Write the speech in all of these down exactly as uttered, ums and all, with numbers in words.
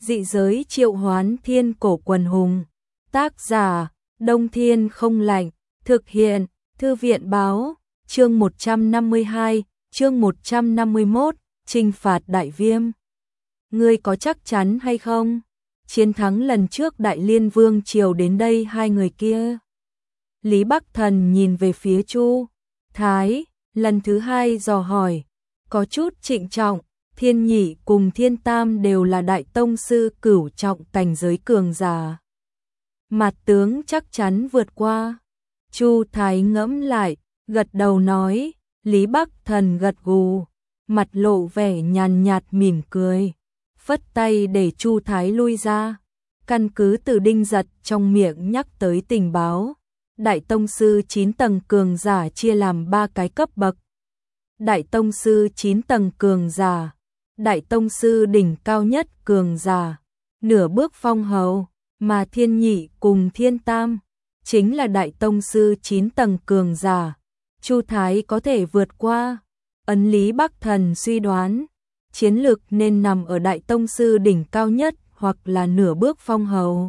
Dị giới triệu hoán thiên cổ quần hùng. Tác giả, Đông Thiên không lạnh. Thực hiện, Thư viện báo. Chương một trăm năm mươi hai, chương một trăm năm mươi mốt, trừng phạt đại viêm. Ngươi có chắc chắn hay không? Chiến thắng lần trước Đại Liên Vương triều đến đây hai người kia. Lý Bắc Thần nhìn về phía Chu Thái, lần thứ hai dò hỏi, có chút trịnh trọng. Thiên Nhị cùng Thiên Tam đều là đại tông sư cửu trọng cảnh giới cường giả. Mặt tướng chắc chắn vượt qua. Chu Thái ngẫm lại, gật đầu nói. Lý Bắc Thần gật gù, mặt lộ vẻ nhàn nhạt mỉm cười, phất tay để Chu Thái lui ra. Căn cứ từ Đinh Giật trong miệng nhắc tới tình báo, đại tông sư chín tầng cường giả chia làm ba cái cấp bậc. Đại tông sư chín tầng cường giả, đại tông sư đỉnh cao nhất cường giả, nửa bước phong hầu, mà Thiên Nhị cùng Thiên Tam chính là đại tông sư chín tầng cường giả. Chu Thái có thể vượt qua. Ấn Lý Bắc Thần suy đoán, chiến lực nên nằm ở đại tông sư đỉnh cao nhất hoặc là nửa bước phong hầu.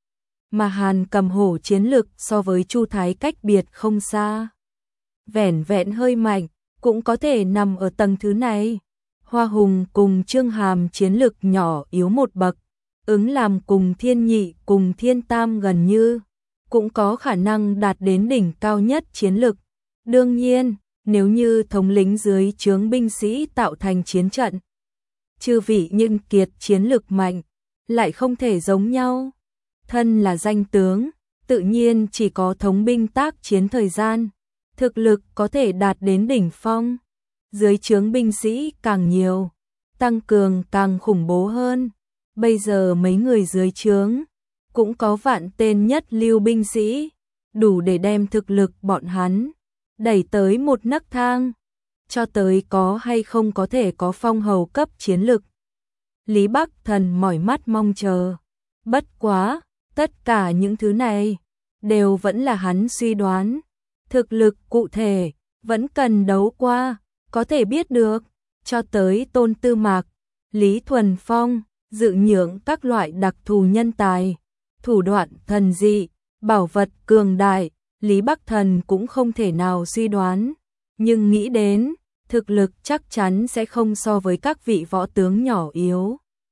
Mà Hàn Cầm Hổ chiến lực so với Chu Thái cách biệt không xa. Vẻn vẹn hơi mạnh, cũng có thể nằm ở tầng thứ này. Hoa Hùng cùng Trương Hàm chiến lực nhỏ yếu một bậc, ứng làm cùng Thiên Nhị cùng Thiên Tam gần như, cũng có khả năng đạt đến đỉnh cao nhất chiến lực. Đương nhiên, nếu như thống lĩnh dưới trướng binh sĩ tạo thành chiến trận, chư vị nhưng kiệt chiến lực mạnh, lại không thể giống nhau. Thân là danh tướng, tự nhiên chỉ có thống binh tác chiến thời gian, thực lực có thể đạt đến đỉnh phong. Dưới trướng binh sĩ càng nhiều, tăng cường càng khủng bố hơn. Bây giờ mấy người dưới trướng cũng có vạn tên nhất lưu binh sĩ, đủ để đem thực lực bọn hắn đẩy tới một nấc thang. Cho tới có hay không có thể có phong hầu cấp chiến lực, Lý Bắc Thần mỏi mắt mong chờ. Bất quá, tất cả những thứ này đều vẫn là hắn suy đoán. Thực lực cụ thể vẫn cần đấu qua có thể biết được. Cho tới Tôn Tư Mạc, Lý Thuần Phong, dự nhượng các loại đặc thù nhân tài, thủ đoạn thần dị, bảo vật cường đại, Lý Bắc Thần cũng không thể nào suy đoán. Nhưng nghĩ đến, thực lực chắc chắn sẽ không so với các vị võ tướng nhỏ yếu.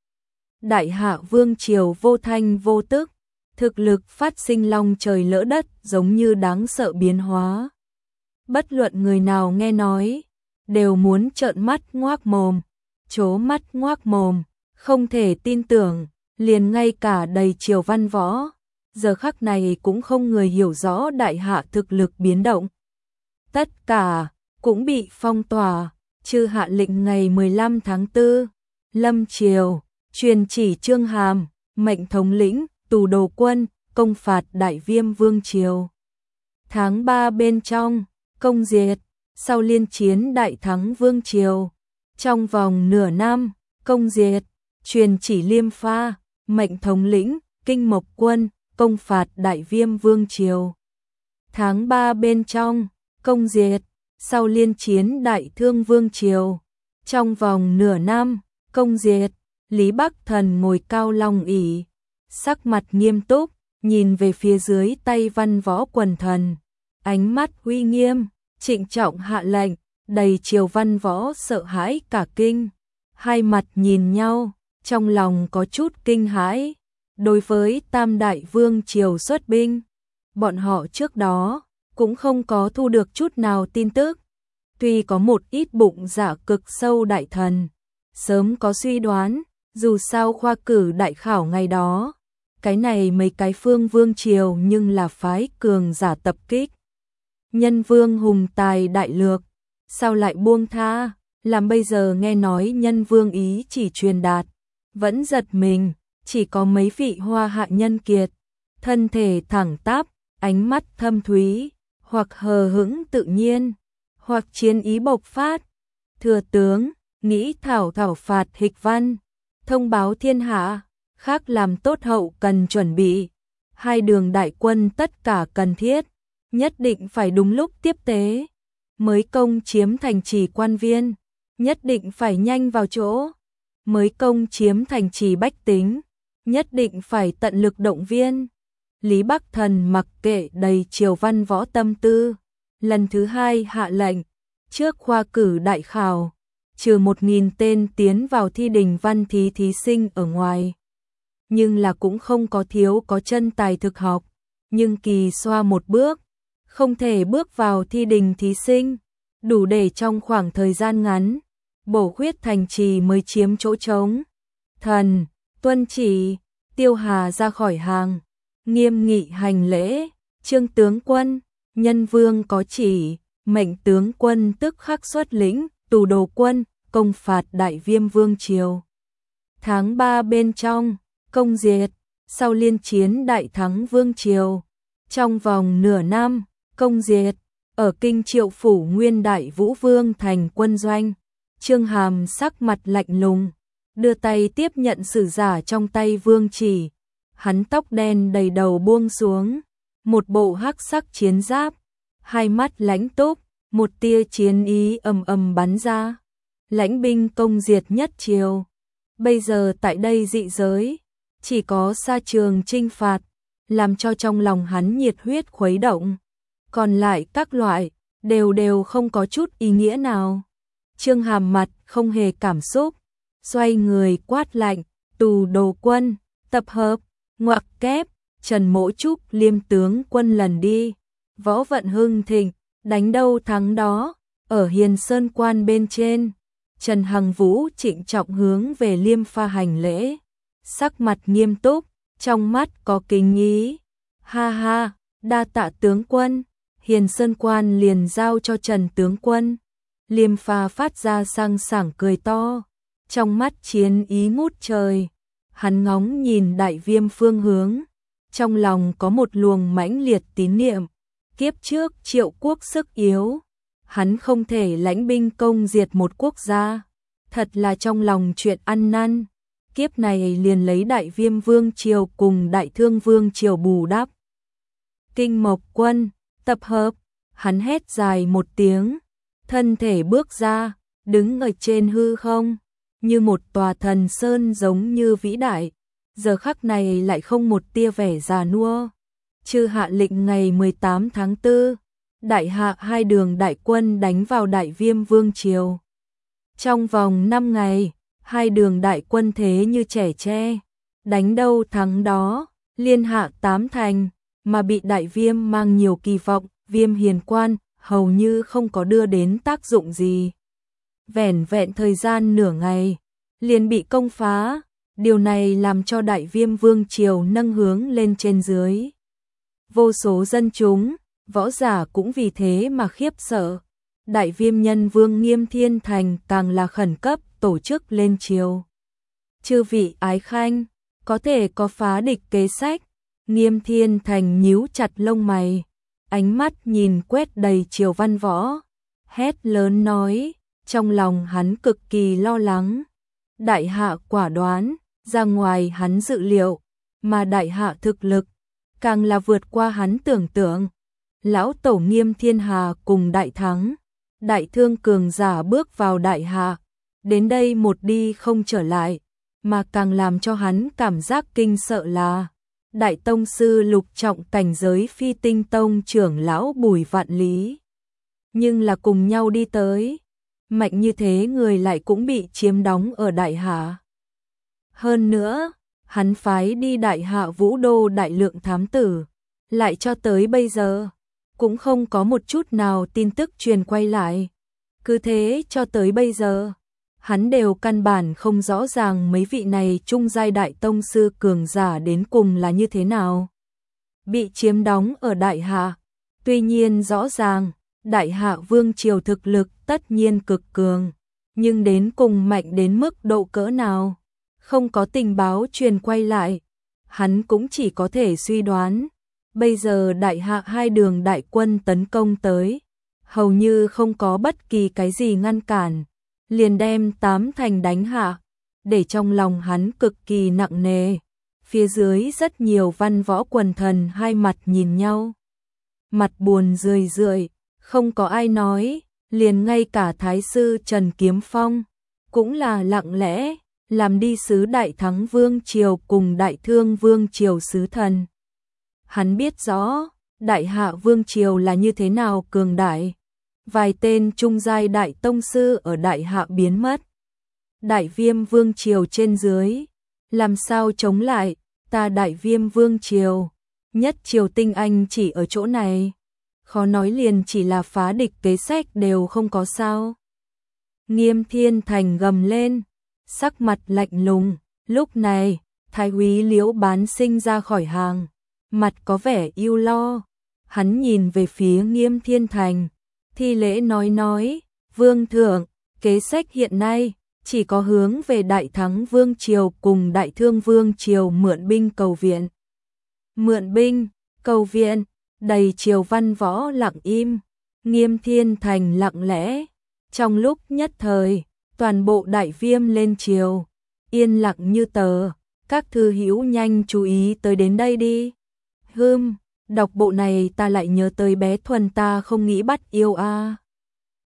Đại Hạ Vương triều vô thanh vô tức, thực lực phát sinh long trời lỡ đất, giống như đáng sợ biến hóa. Bất luận người nào nghe nói, đều muốn trợn mắt ngoác mồm, trố mắt ngoác mồm, không thể tin tưởng. Liền ngay cả đầy triều văn võ, giờ khắc này cũng không người hiểu rõ Đại Hạ thực lực biến động. Tất cả cũng bị phong tỏa, trừ hạ lệnh ngày mười lăm tháng tư, lâm triều truyền chỉ Trương Hàm, mệnh thống lĩnh Tù Đồ quân công phạt Đại Viêm Vương triều. Tháng ba bên trong, công diệt, sau liên chiến đại thắng Vương triều. Trong vòng nửa năm, công diệt, truyền chỉ Liêm Pha, mệnh thống lĩnh Kinh Mộc quân công phạt Đại Viêm Vương triều. Tháng ba bên trong, công diệt, sau liên chiến đại thương Vương triều. Trong vòng nửa năm, công diệt. Lý Bắc Thần ngồi cao long ỷ, sắc mặt nghiêm túc, nhìn về phía dưới tay văn võ quần thần, ánh mắt uy nghiêm, trịnh trọng hạ lệnh, đầy triều văn võ sợ hãi cả kinh, hai mặt nhìn nhau, trong lòng có chút kinh hãi. Đối với Tam Đại Vương triều xuất binh, bọn họ trước đó cũng không có thu được chút nào tin tức. Tuy có một ít bụng dạ cực sâu đại thần sớm có suy đoán, dù sao khoa cử đại khảo ngày đó, cái này mấy cái phương vương triều nhưng là phái cường giả tập kích. Nhân vương hùng tài đại lược, sao lại buông tha, làm bây giờ nghe nói nhân vương ý chỉ truyền đạt, vẫn giật mình. Chỉ có mấy vị hoa hạ nhân kiệt, thân thể thẳng tắp, ánh mắt thâm thúy, hoặc hờ hững tự nhiên, hoặc chiến ý bộc phát. Thừa tướng, nghĩ thảo thảo phạt hịch văn, thông báo thiên hạ, khác làm tốt hậu cần chuẩn bị. Hai đường đại quân tất cả cần thiết, nhất định phải đúng lúc tiếp tế. Mới công chiếm thành trì quan viên, nhất định phải nhanh vào chỗ. Mới công chiếm thành trì bách tính, nhất định phải tận lực động viên. Lý Bắc Thần mặc kệ đầy triều văn võ tâm tư, lần thứ hai hạ lệnh, trước khoa cử đại khảo, trừ một nghìn tên tiến vào thi đình văn thí thí sinh ở ngoài. Nhưng là cũng không có thiếu có chân tài thực học, nhưng kỳ xoa một bước, không thể bước vào thi đình thí sinh, đủ để trong khoảng thời gian ngắn, bổ khuyết thành trì mới chiếm chỗ trống. Thần, tuân chỉ, Tiêu Hà ra khỏi hàng, nghiêm nghị hành lễ, Trương tướng quân, nhân vương có chỉ, mệnh tướng quân tức khắc xuất lĩnh, tù đồ quân, công phạt Đại Viêm vương triều. Tháng ba bên trong, công diệt, sau liên chiến đại thắng vương triều. Trong vòng nửa năm, công diệt, ở kinh Triệu phủ nguyên đại Vũ Vương thành quân doanh. Trương Hàm sắc mặt lạnh lùng, đưa tay tiếp nhận sử giả trong tay vương chỉ. Hắn tóc đen đầy đầu buông xuống, một bộ hắc sắc chiến giáp, hai mắt lãnh túc, một tia chiến ý ầm ầm bắn ra. Lãnh binh công diệt nhất triều. Bây giờ tại đây dị giới, chỉ có sa trường chinh phạt, làm cho trong lòng hắn nhiệt huyết khuấy động. Còn lại các loại, đều đều không có chút ý nghĩa nào. Trương Hàm mặt không hề cảm xúc, xoay người quát lạnh, tù đồ quân, tập hợp, ngoặc kép, Trần Mỗ Trúc liêm tướng quân lần đi. Võ vận hưng thịnh, đánh đâu thắng đó, ở Hiền Sơn quan bên trên. Trần Hằng Vũ trịnh trọng hướng về Liêm Pha hành lễ, sắc mặt nghiêm túc, trong mắt có kính ý. Ha ha, đa tạ tướng quân, Hiền Sơn quan liền giao cho Trần tướng quân. Liêm Pha phát ra sang sảng cười to, trong mắt chiến ý ngút trời. Hắn ngóng nhìn Đại Viêm phương hướng, trong lòng có một luồng mãnh liệt tín niệm. Kiếp trước Triệu quốc sức yếu, hắn không thể lãnh binh công diệt một quốc gia, thật là trong lòng chuyện ăn năn. Kiếp này liền lấy Đại Viêm vương triều cùng Đại Thương vương triều bù đắp. Kinh Mộc quân, tập hợp, hắn hét dài một tiếng, thân thể bước ra, đứng ở trên hư không, như một tòa thần sơn giống như vĩ đại, giờ khắc này lại không một tia vẻ già nua. Chư hạ lệnh ngày mười tám tháng tư, đại hạ hai đường đại quân đánh vào Đại Viêm vương triều. Trong vòng năm ngày, hai đường đại quân thế như trẻ tre, đánh đâu thắng đó, liên hạ tám thành, mà bị Đại Viêm mang nhiều kỳ vọng, Viêm Hiền quan, hầu như không có đưa đến tác dụng gì. Vẻn vẹn thời gian nửa ngày, liền bị công phá, điều này làm cho Đại Viêm vương triều nâng hướng lên trên dưới. Vô số dân chúng, võ giả cũng vì thế mà khiếp sợ. Đại Viêm nhân vương Nghiêm Thiên Thành càng là khẩn cấp tổ chức lên triều. Chư vị ái khanh, có thể có phá địch kế sách. Nghiêm Thiên Thành nhíu chặt lông mày, ánh mắt nhìn quét đầy triều văn võ, hét lớn nói, trong lòng hắn cực kỳ lo lắng. Đại hạ quả đoán, ra ngoài hắn dự liệu, mà đại hạ thực lực càng là vượt qua hắn tưởng tượng. Lão tổ Nghiêm Thiên Hà cùng đại thắng, Đại Thương cường giả bước vào đại hạ, đến đây một đi không trở lại, mà càng làm cho hắn cảm giác kinh sợ là Đại tông sư lục trọng cảnh giới Phi Tinh tông trưởng lão Bùi Vạn Lý. Nhưng là cùng nhau đi tới, mạnh như thế người lại cũng bị chiếm đóng ở đại hạ. Hơn nữa, hắn phái đi đại hạ Vũ Đô đại lượng thám tử, lại cho tới bây giờ cũng không có một chút nào tin tức truyền quay lại. Cứ thế cho tới bây giờ, hắn đều căn bản không rõ ràng mấy vị này trung giai đại tông sư cường giả đến cùng là như thế nào. Bị chiếm đóng ở đại hạ, tuy nhiên rõ ràng, đại hạ vương triều thực lực tất nhiên cực cường, nhưng đến cùng mạnh đến mức độ cỡ nào, không có tình báo truyền quay lại, hắn cũng chỉ có thể suy đoán. Bây giờ đại hạ hai đường đại quân tấn công tới, hầu như không có bất kỳ cái gì ngăn cản, liền đem tám thành đánh hạ, để trong lòng hắn cực kỳ nặng nề. Phía dưới rất nhiều văn võ quần thần hai mặt nhìn nhau, mặt buồn rười rượi, không có ai nói, liền ngay cả thái sư Trần Kiếm Phong cũng là lặng lẽ làm đi sứ Đại Thắng Vương Triều cùng Đại Thương Vương Triều sứ thần. Hắn biết rõ, Đại Hạ Vương Triều là như thế nào cường đại. Vài tên trung giai đại tông sư ở Đại Hạ biến mất. Đại Viêm Vương Triều trên dưới, làm sao chống lại, ta Đại Viêm Vương Triều, nhất triều tinh anh chỉ ở chỗ này. Khó nói liền chỉ là phá địch kế sách đều không có sao. Nghiêm Thiên Thành gầm lên, sắc mặt lạnh lùng, lúc này, Thái úy Liễu Bán Sinh ra khỏi hàng, mặt có vẻ ưu lo, hắn nhìn về phía Nghiêm Thiên Thành, thi lễ nói nói, Vương thượng, kế sách hiện nay, chỉ có hướng về Đại Thắng Vương Triều cùng Đại Thương Vương Triều mượn binh cầu viện. Mượn binh, cầu viện, đầy triều văn võ lặng im, Nghiêm Thiên Thành lặng lẽ, trong lúc nhất thời, toàn bộ Đại Viêm lên triều, yên lặng như tờ, các thư hữu nhanh chú ý tới đến đây đi. Hừm, đọc bộ này ta lại nhớ tới bé Thuần ta không nghĩ bắt yêu a. À.